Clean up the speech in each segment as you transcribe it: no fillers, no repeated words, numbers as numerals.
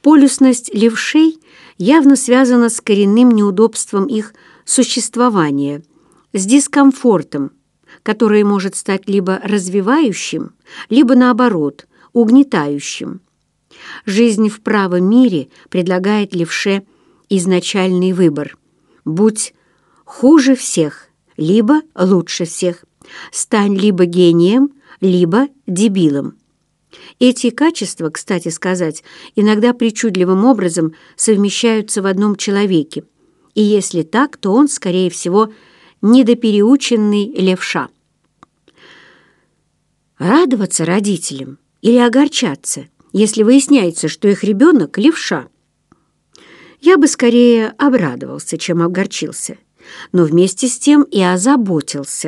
Полюсность левшей явно связана с коренным неудобством их существования, с дискомфортом, которое может стать либо развивающим, либо, наоборот, угнетающим. Жизнь в правом мире предлагает левше изначальный выбор: будь хуже всех, либо лучше всех, стань либо гением, либо дебилом. Эти качества, кстати сказать, иногда причудливым образом совмещаются в одном человеке, и если так, то он, скорее всего, недопереученный левша. Радоваться родителям или огорчаться, если выясняется, что их ребенок — левша? Я бы скорее обрадовался, чем огорчился, но вместе с тем и озаботился.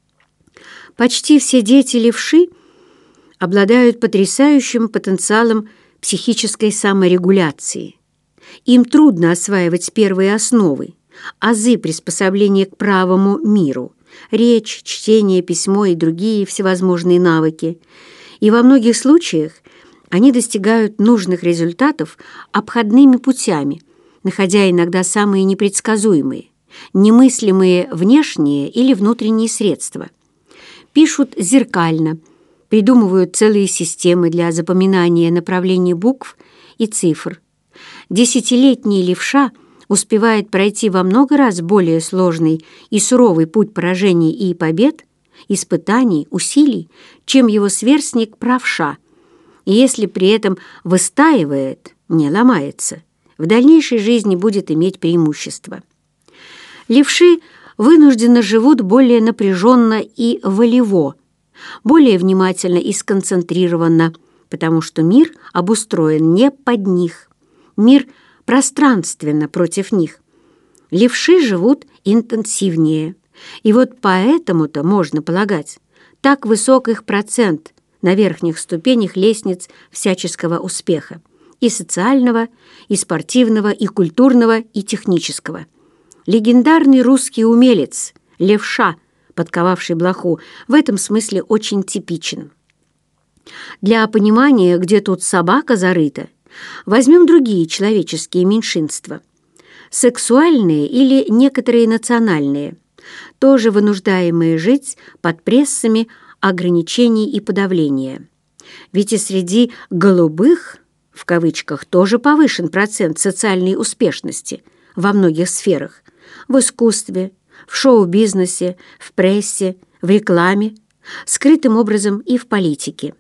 Почти все дети левши обладают потрясающим потенциалом психической саморегуляции. Им трудно осваивать первые основы, азы приспособления к правому миру, речь, чтение, письмо и другие всевозможные навыки. И во многих случаях они достигают нужных результатов обходными путями, находя иногда самые непредсказуемые, немыслимые внешние или внутренние средства. Пишут зеркально, придумывают целые системы для запоминания направлений букв и цифр. Десятилетний левша успевает пройти во много раз более сложный и суровый путь поражений и побед, испытаний, усилий, чем его сверстник-правша, и если при этом выстаивает, не ломается, в дальнейшей жизни будет иметь преимущество. Левши вынужденно живут более напряженно и волево, более внимательно и сконцентрированно, потому что мир обустроен не под них, мир пространственно против них. Левши живут интенсивнее, и вот поэтому-то, можно полагать, так высок их процент на верхних ступенях лестниц всяческого успеха, и социального, и спортивного, и культурного, и технического. Легендарный русский умелец, левша, подковавший блоху, в этом смысле очень типичен. Для понимания, где тут собака зарыта, возьмем другие человеческие меньшинства. Сексуальные или некоторые национальные, тоже вынуждаемые жить под прессами ограничений и подавления. Ведь и среди «голубых» в кавычках тоже повышен процент социальной успешности во многих сферах: в искусстве, в шоу-бизнесе, в прессе, в рекламе, скрытым образом и в политике.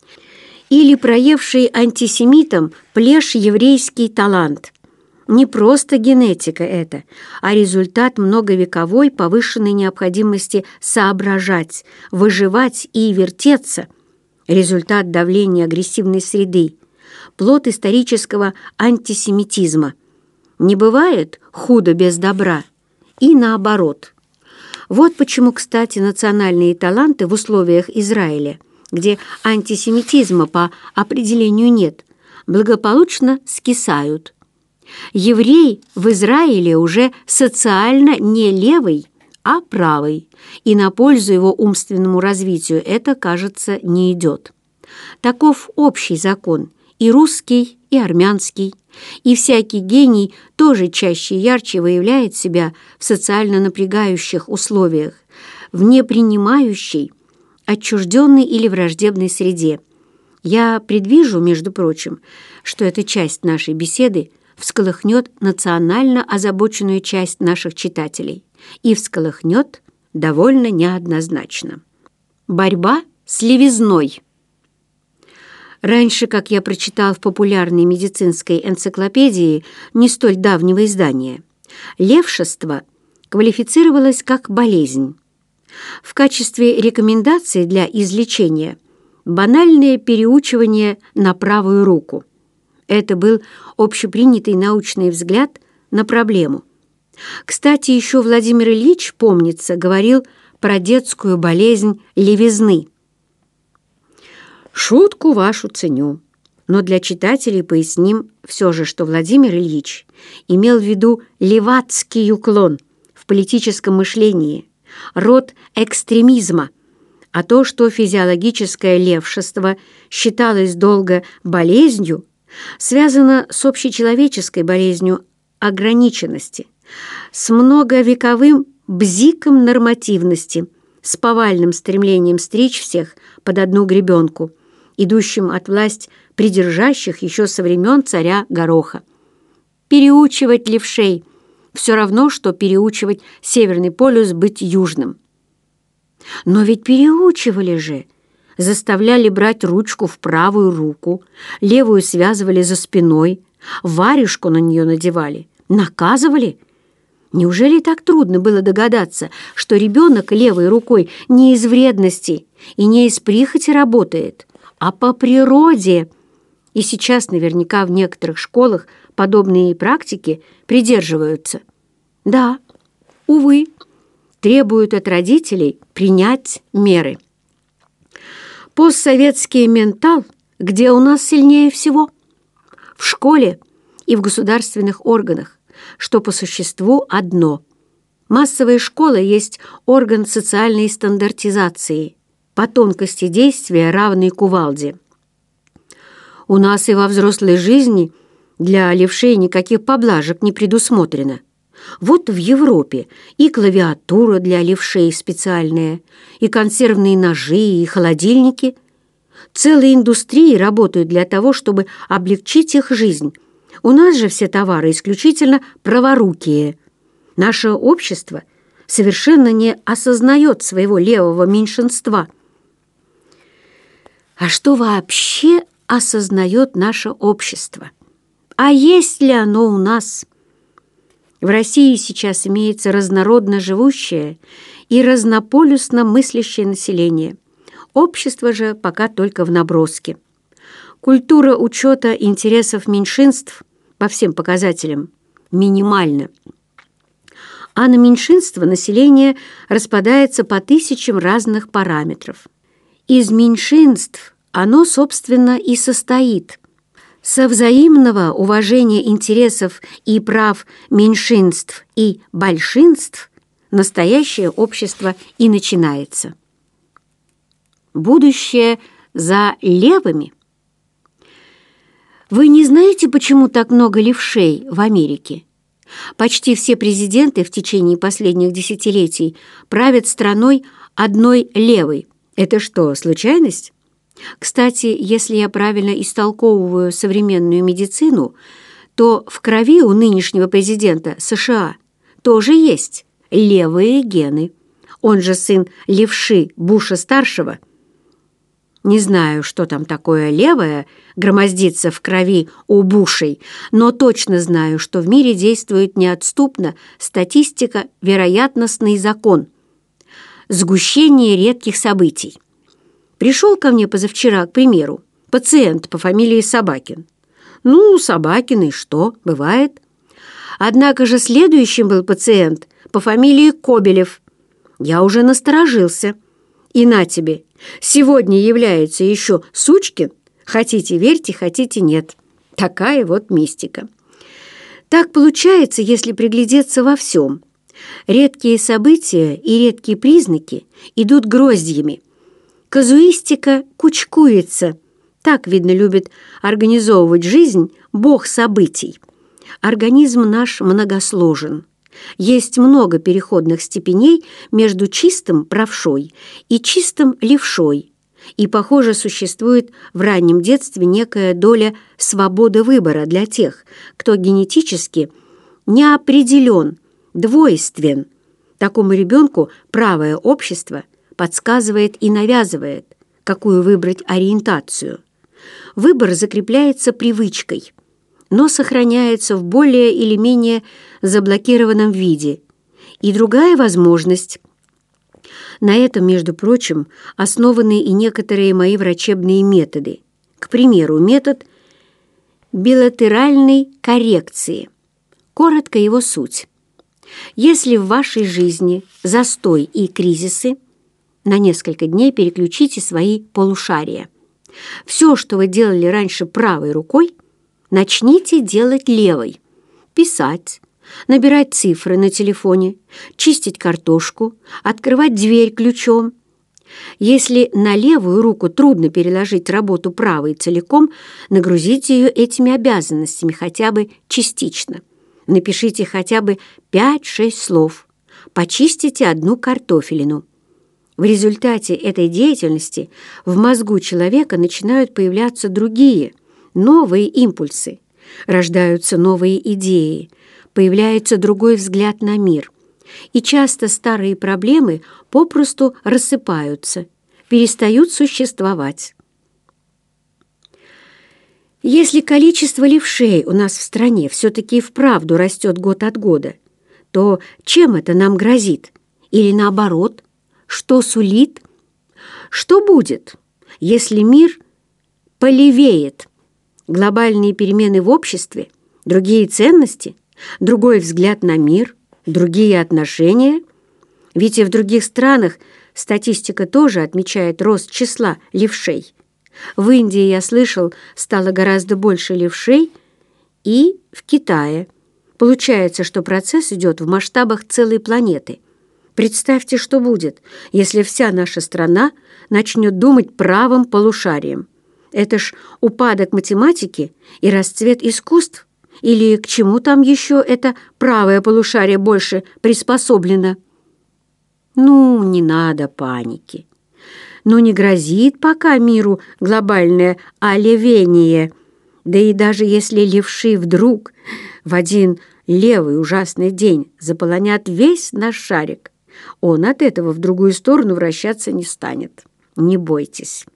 Или проевший антисемитом плешь еврейский талант. Не просто генетика это, а результат многовековой повышенной необходимости соображать, выживать и вертеться, результат давления агрессивной среды, плод исторического антисемитизма. Не бывает худо без добра, и наоборот. Вот почему, кстати, национальные таланты в условиях Израиля, где антисемитизма по определению нет, благополучно скисают. Еврей в Израиле уже социально не левый, а правый, и на пользу его умственному развитию это, кажется, не идет. Таков общий закон, и русский, и армянский, и всякий гений тоже чаще и ярче выявляет себя в социально напрягающих условиях, в непринимающей, отчужденной или враждебной среде. Я предвижу, между прочим, что эта часть нашей беседы всколыхнет национально озабоченную часть наших читателей и всколыхнет довольно неоднозначно. Борьба с левизной. Раньше, как я прочитал в популярной медицинской энциклопедии не столь давнего издания, левшество квалифицировалось как болезнь. В качестве рекомендации для излечения банальное переучивание на правую руку. Это был общепринятый научный взгляд на проблему. Кстати, еще Владимир Ильич, помнится, говорил про детскую болезнь левизны. Шутку вашу ценю, но для читателей поясним все же, что Владимир Ильич имел в виду левацкий уклон в политическом мышлении, род экстремизма, а то, что физиологическое левшество считалось долго болезнью, связано с общечеловеческой болезнью ограниченности, с многовековым бзиком нормативности, с повальным стремлением стричь всех под одну гребенку, идущим от власть придержащих еще со времен царя Гороха. Переучивать левшей – все равно, что переучивать Северный полюс быть южным. Но ведь переучивали же, заставляли брать ручку в правую руку, левую связывали за спиной, варежку на нее надевали, наказывали. Неужели так трудно было догадаться, что ребенок левой рукой не из вредности и не из прихоти работает, а по природе? И сейчас наверняка в некоторых школах подобные практики придерживаются. Да, увы, требуют от родителей принять меры. Постсоветский ментал где у нас сильнее всего? В школе и в государственных органах, что по существу одно. Массовая школа есть орган социальной стандартизации, по тонкости действия равный кувалде. У нас и во взрослой жизни для левшей никаких поблажек не предусмотрено. Вот в Европе и клавиатура для левшей специальная, и консервные ножи, и холодильники. Целые индустрии работают для того, чтобы облегчить их жизнь. У нас же все товары исключительно праворукие. Наше общество совершенно не осознает своего левого меньшинства. А что вообще осознает наше общество? А есть ли оно у нас? В России сейчас имеется разнородно живущее и разнополюсно мыслящее население. Общество же пока только в наброске. Культура учета интересов меньшинств по всем показателям минимальна. А на меньшинство население распадается по тысячам разных параметров. Из меньшинств оно, собственно, и состоит. Со взаимного уважения интересов и прав меньшинств и большинств настоящее общество и начинается. Будущее за левыми. Вы не знаете, почему так много левшей в Америке? Почти все президенты в течение последних десятилетий правят страной одной левой. Это что, случайность? Кстати, если я правильно истолковываю современную медицину, то в крови у нынешнего президента США тоже есть левые гены. Он же сын левши Буша-старшего. Не знаю, что там такое левое громоздится в крови у Бушей, но точно знаю, что в мире действует неотступно статистика вероятностный закон. Сгущение редких событий. Пришел ко мне позавчера, к примеру, пациент по фамилии Собакин. Ну, Собакин и что, бывает. Однако же следующим был пациент по фамилии Кобелев. Я уже насторожился. И на тебе, сегодня является еще Сучкин, хотите верьте, хотите нет. Такая вот мистика. Так получается, если приглядеться во всем. Редкие события и редкие признаки идут гроздьями. Казуистика кучкуется. Так, видно, любит организовывать жизнь бог событий. Организм наш многосложен. Есть много переходных степеней между чистым правшой и чистым левшой. И, похоже, существует в раннем детстве некая доля свободы выбора для тех, кто генетически не определен, двойствен. Такому ребенку правое общество подсказывает и навязывает, какую выбрать ориентацию. Выбор закрепляется привычкой, но сохраняется в более или менее заблокированном виде. И другая возможность. На этом, между прочим, основаны и некоторые мои врачебные методы. К примеру, метод билатеральной коррекции. Коротко его суть. Если в вашей жизни застой и кризисы, на несколько дней переключите свои полушария. Все, что вы делали раньше правой рукой, начните делать левой. Писать, набирать цифры на телефоне, чистить картошку, открывать дверь ключом. Если на левую руку трудно переложить работу правой целиком, нагрузите ее этими обязанностями хотя бы частично. Напишите хотя бы 5-6 слов. Почистите одну картофелину. В результате этой деятельности в мозгу человека начинают появляться другие, новые импульсы, рождаются новые идеи, появляется другой взгляд на мир. И часто старые проблемы попросту рассыпаются, перестают существовать. Если количество левшей у нас в стране все-таки и вправду растет год от года, то чем это нам грозит? Или наоборот, что сулит? Что будет, если мир полевеет? Глобальные перемены в обществе, другие ценности, другой взгляд на мир, другие отношения? Ведь и в других странах статистика тоже отмечает рост числа левшей. В Индии, я слышал, стало гораздо больше левшей, и в Китае. Получается, что процесс идет в масштабах целой планеты. Представьте, что будет, если вся наша страна начнет думать правым полушарием. Это ж упадок математики и расцвет искусств? Или к чему там еще это правое полушарие больше приспособлено? Ну, не надо паники. Но не грозит пока миру глобальное олевение. Да и даже если левши вдруг в один левый ужасный день заполонят весь наш шарик, он от этого в другую сторону вращаться не станет. Не бойтесь.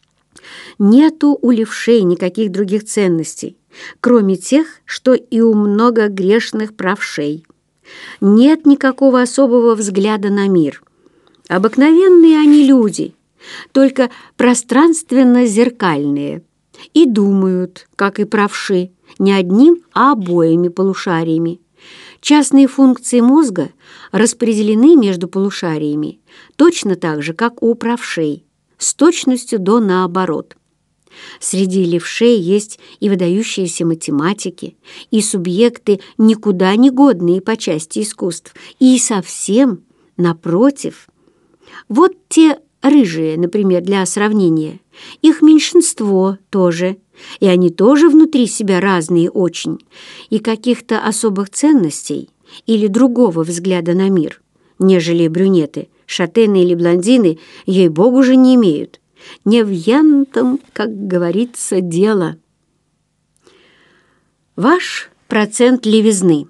Нету у левшей никаких других ценностей, кроме тех, что и у много грешных правшей. Нет никакого особого взгляда на мир. Обыкновенные они люди, только пространственно-зеркальные, и думают, как и правши, не одним, а обоими полушариями. Частные функции мозга распределены между полушариями точно так же, как у правшей, с точностью до наоборот. Среди левшей есть и выдающиеся математики, и субъекты никуда не годные по части искусств, и совсем напротив. Вот те рыжие, например, для сравнения, их меньшинство тоже, и они тоже внутри себя разные очень, и каких-то особых ценностей или другого взгляда на мир, нежели брюнеты, шатены или блондины, ей-богу же не имеют. Не в янтом, как говорится, дело. Ваш процент левизны.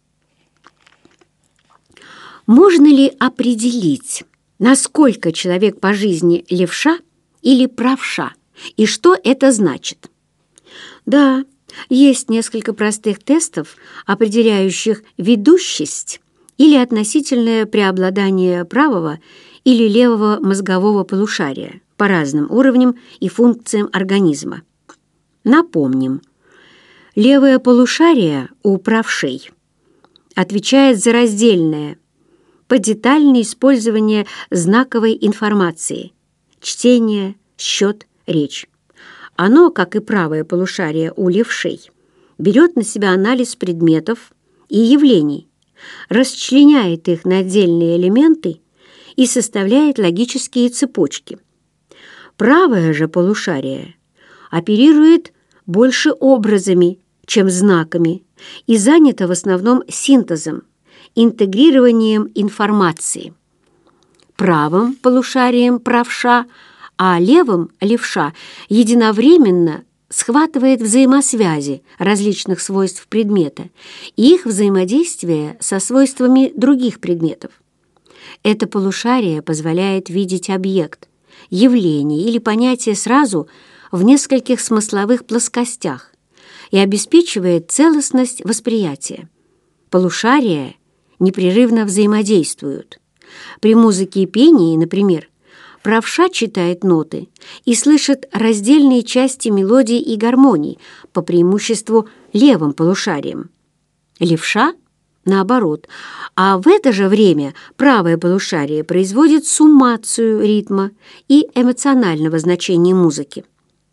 Можно ли определить, насколько человек по жизни левша или правша, и что это значит? Да, есть несколько простых тестов, определяющих ведущесть или относительное преобладание правого или левого мозгового полушария по разным уровням и функциям организма. Напомним, левое полушарие у правшей отвечает за раздельное, подетальное использование знаковой информации, чтение, счет, речь. Оно, как и правое полушарие у левшей, берет на себя анализ предметов и явлений, расчленяет их на отдельные элементы и составляет логические цепочки. Правое же полушарие оперирует больше образами, чем знаками, и занято в основном синтезом, интегрированием информации. Правым полушарием правша, а левым левша единовременно схватывает взаимосвязи различных свойств предмета и их взаимодействие со свойствами других предметов. Это полушарие позволяет видеть объект, явление или понятие сразу в нескольких смысловых плоскостях и обеспечивает целостность восприятия. Полушария непрерывно взаимодействуют. При музыке и пении, например, правша читает ноты и слышит раздельные части мелодий и гармоний, по преимуществу левым полушарием. Левша — наоборот, а в это же время правое полушарие производит суммацию ритма и эмоционального значения музыки.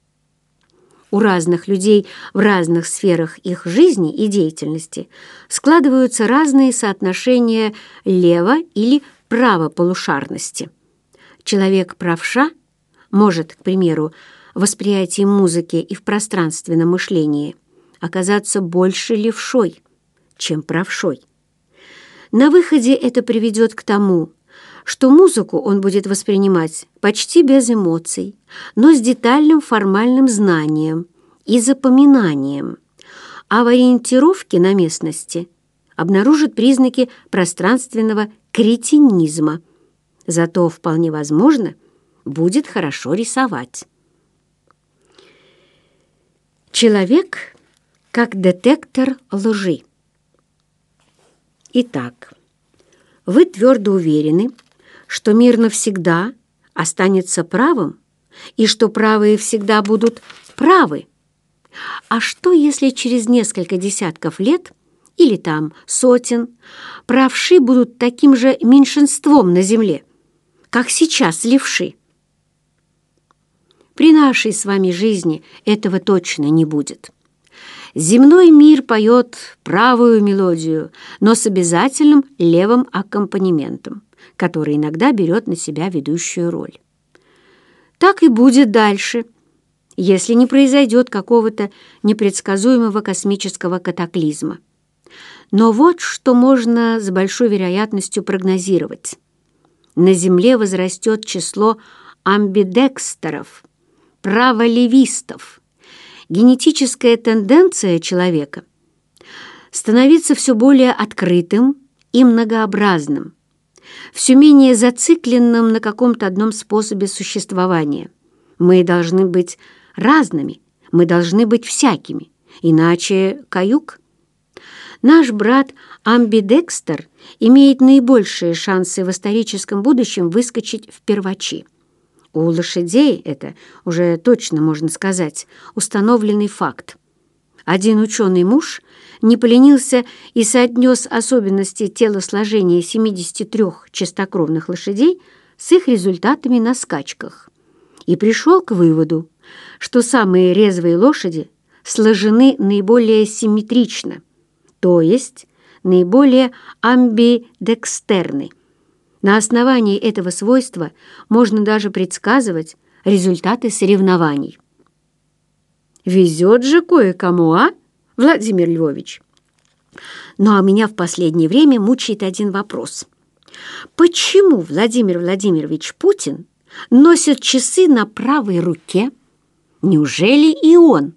У разных людей в разных сферах их жизни и деятельности складываются разные соотношения лево- или правополушарности. Человек-правша может, к примеру, в восприятии музыки и в пространственном мышлении оказаться больше левшой, чем правшой. На выходе это приведет к тому, что музыку он будет воспринимать почти без эмоций, но с детальным формальным знанием и запоминанием, а в ориентировке на местности обнаружит признаки пространственного кретинизма. Зато, вполне возможно, будет хорошо рисовать. Человек как детектор лжи. Итак, вы твердо уверены, что мир навсегда останется правым и что правые всегда будут правы. А что, если через несколько десятков лет или там сотен правши будут таким же меньшинством на земле, как сейчас левши? При нашей с вами жизни этого точно не будет. Земной мир поет правую мелодию, но с обязательным левым аккомпанементом, который иногда берет на себя ведущую роль. Так и будет дальше, если не произойдет какого-то непредсказуемого космического катаклизма. Но вот что можно с большой вероятностью прогнозировать. На Земле возрастет число амбидекстеров, праволевистов. Генетическая тенденция человека становиться все более открытым и многообразным, все менее зацикленным на каком-то одном способе существования. Мы должны быть разными, мы должны быть всякими, иначе каюк. Наш брат амбидекстер имеет наибольшие шансы в историческом будущем выскочить в первачи. У лошадей это уже точно, можно сказать, установленный факт. Один ученый-муж не поленился и соотнес особенности телосложения 73 чистокровных лошадей с их результатами на скачках и пришел к выводу, что самые резвые лошади сложены наиболее симметрично, то есть наиболее амбидекстерны. На основании этого свойства можно даже предсказывать результаты соревнований. Везет же кое-кому, а, Владимир Львович? Ну а меня в последнее время мучает один вопрос. Почему Владимир Владимирович Путин носит часы на правой руке? Неужели и он?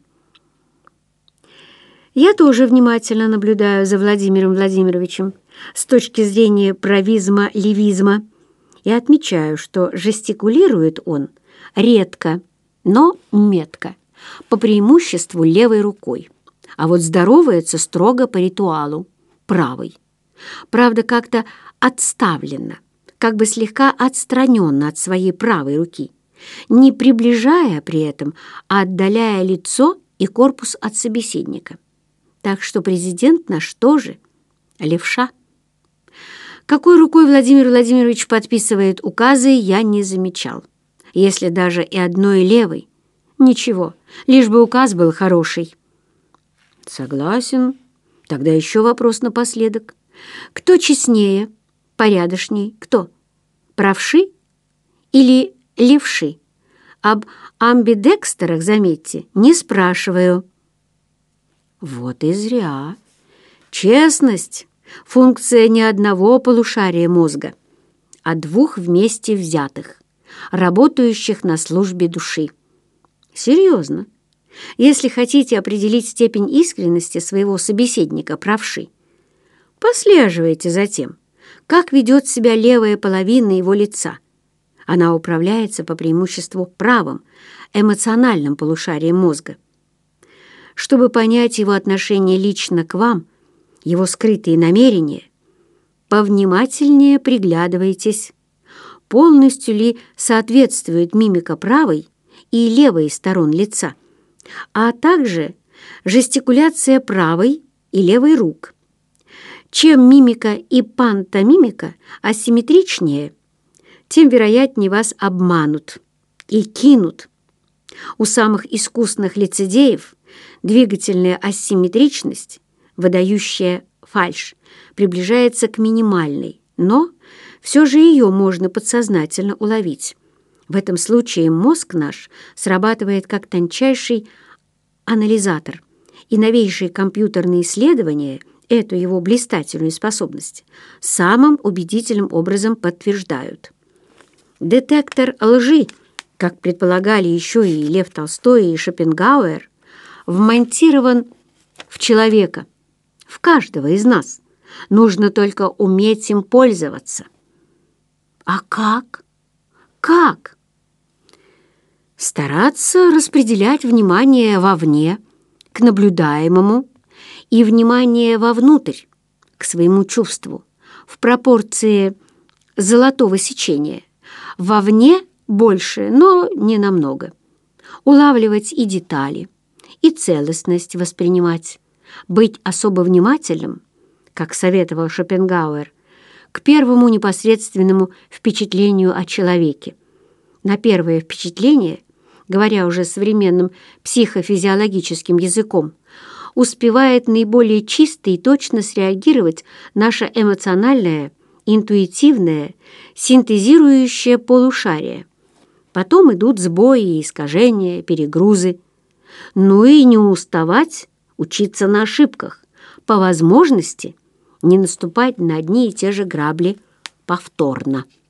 Я тоже внимательно наблюдаю за Владимиром Владимировичем с точки зрения правизма-левизма и отмечаю, что жестикулирует он редко, но метко, по преимуществу левой рукой, а вот здоровается строго по ритуалу, правой. Правда, как-то отставленно, как бы слегка отстраненно от своей правой руки, не приближая при этом, а отдаляя лицо и корпус от собеседника. Так что президент наш тоже левша. Какой рукой Владимир Владимирович подписывает указы, я не замечал. Если даже и одной левой, ничего, лишь бы указ был хороший. Согласен. Тогда еще вопрос напоследок. Кто честнее, порядочней, кто? Правши или левши? Об амбидекстерах, заметьте, не спрашиваю. Вот и зря. Честность — функция не одного полушария мозга, а двух вместе взятых, работающих на службе души. Серьезно. Если хотите определить степень искренности своего собеседника, правши, послеживайте за тем, как ведет себя левая половина его лица. Она управляется по преимуществу правым, эмоциональным полушарием мозга. Чтобы понять его отношение лично к вам, его скрытые намерения, повнимательнее приглядывайтесь, полностью ли соответствует мимика правой и левой сторон лица, а также жестикуляция правой и левой рук. Чем мимика и пантомимика асимметричнее, тем вероятнее вас обманут и кинут. У самых искусных лицедеев двигательная асимметричность, выдающая фальшь, приближается к минимальной, но все же ее можно подсознательно уловить. В этом случае мозг наш срабатывает как тончайший анализатор, и новейшие компьютерные исследования эту его блистательную способность самым убедительным образом подтверждают. Детектор лжи, как предполагали еще и Лев Толстой и Шопенгауэр, вмонтирован в человека, в каждого из нас. Нужно только уметь им пользоваться. А как? Как? Стараться распределять внимание вовне, к наблюдаемому, и внимание вовнутрь, к своему чувству, в пропорции золотого сечения. Вовне больше, но не намного. Улавливать и детали, и целостность воспринимать. Быть особо внимательным, как советовал Шопенгауэр, к первому непосредственному впечатлению о человеке. На первое впечатление, говоря уже современным психофизиологическим языком, успевает наиболее чисто и точно среагировать наше эмоциональное, интуитивное, синтезирующее полушарие. Потом идут сбои, искажения, перегрузы. Ну и не уставать учиться на ошибках, по возможности не наступать на одни и те же грабли повторно.